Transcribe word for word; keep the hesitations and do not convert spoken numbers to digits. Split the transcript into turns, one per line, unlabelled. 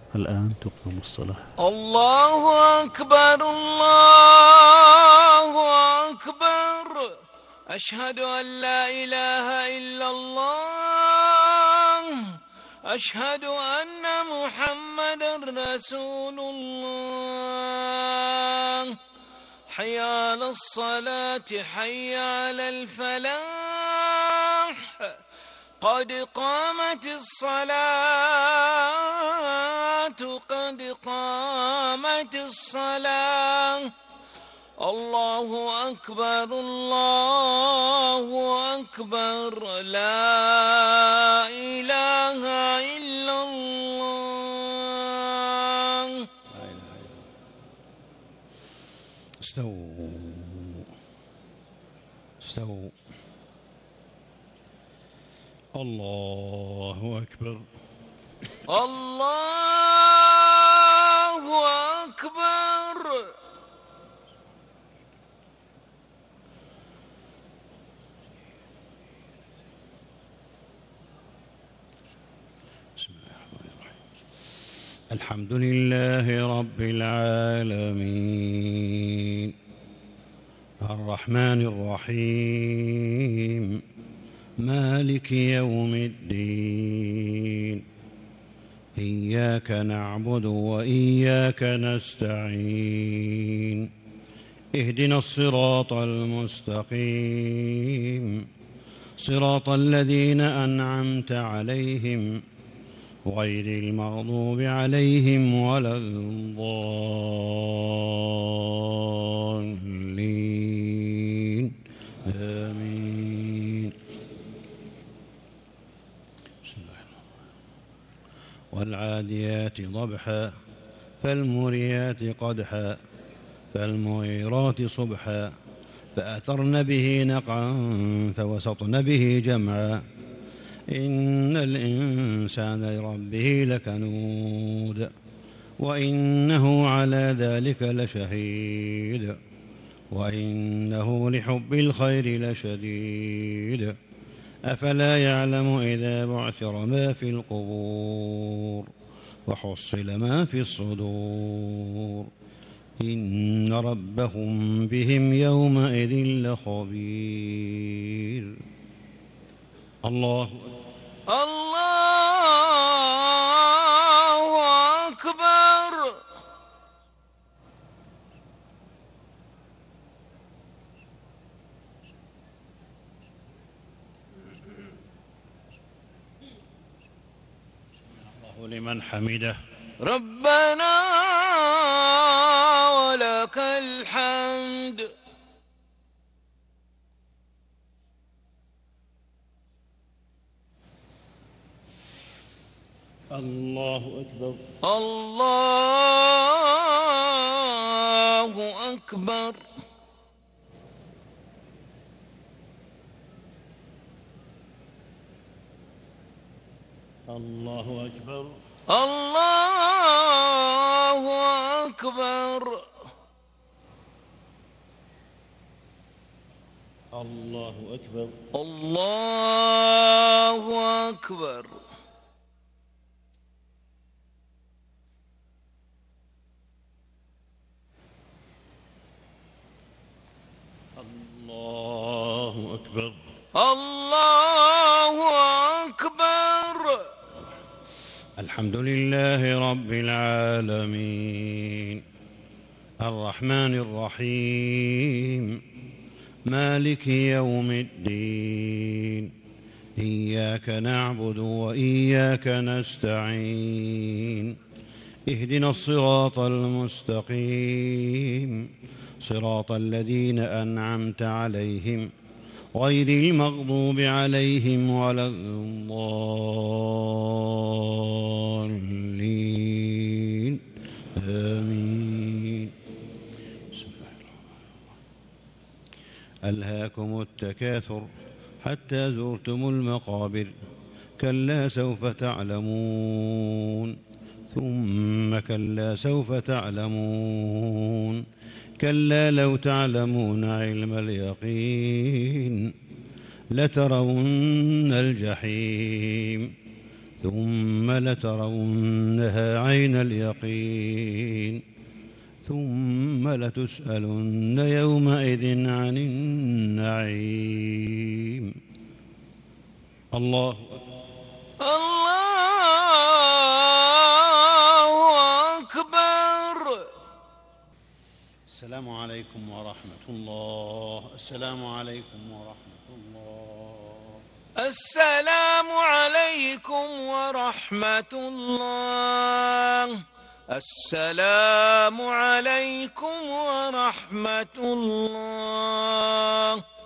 الآن تقام الصلاة.
الله أكبر الله أكبر. أشهد أن لا إله إلا الله. أشهد أن محمدا رسول الله. حي على الصلاة حي على الفلاح. قد قامت الصلاة قد قامت الصلاة. الله أكبر الله أكبر. لا إله إلا الله.
استووا استووا. الله أكبر
الله أكبر.
بسم الله الرحمن الرحيم. الحمد لله رب العالمين الرحمن الرحيم مالك يوم الدين. إياك نعبد وإياك نستعين. اهدنا الصراط المستقيم صراط الذين أنعمت عليهم غير المغضوب عليهم ولا الضالين. آمين. والعاديات ضبحا فالموريات قدحا فالمغيرات صبحا فأثرن به نقعا فوسطن به جمعا. إن الإنسان لربه لكنود وإنه على ذلك لشهيد وإنه لحب الخير لشديد. أفلا يعلم إذا بعثر ما في القبور وحصل ما في الصدور. إن ربهم بهم يومئذ لخبير. الله
الله أكبر.
لمن حمده.
ربنا ولك الحمد.
الله أكبر
الله أكبر.
الله أكبر
الله أكبر.
الله أكبر
الله أكبر.
الله أكبر
الله أكبر.
الحمد لله رب العالمين الرحمن الرحيم مالك يوم الدين. إياك نعبد وإياك نستعين. اهدنا الصراط المستقيم صراط الذين أنعمت عليهم غير المغضوب عليهم ولا الضالين. آمين. بسم الله الرحمن الرحيم. ألهاكم التكاثر حتى زرتم المقابر كلا سوف تعلمون ثم كلا سوف تعلمون كلا لو تعلمون علم اليقين لترون الجحيم ثم لترونها عين اليقين ثم لتسألن يومئذ عن النعيم. الله
الله أكبر.
السلام عليكم ورحمة الله. السلام عليكم ورحمة الله.
السلام عليكم ورحمة الله. السلام عليكم ورحمة الله.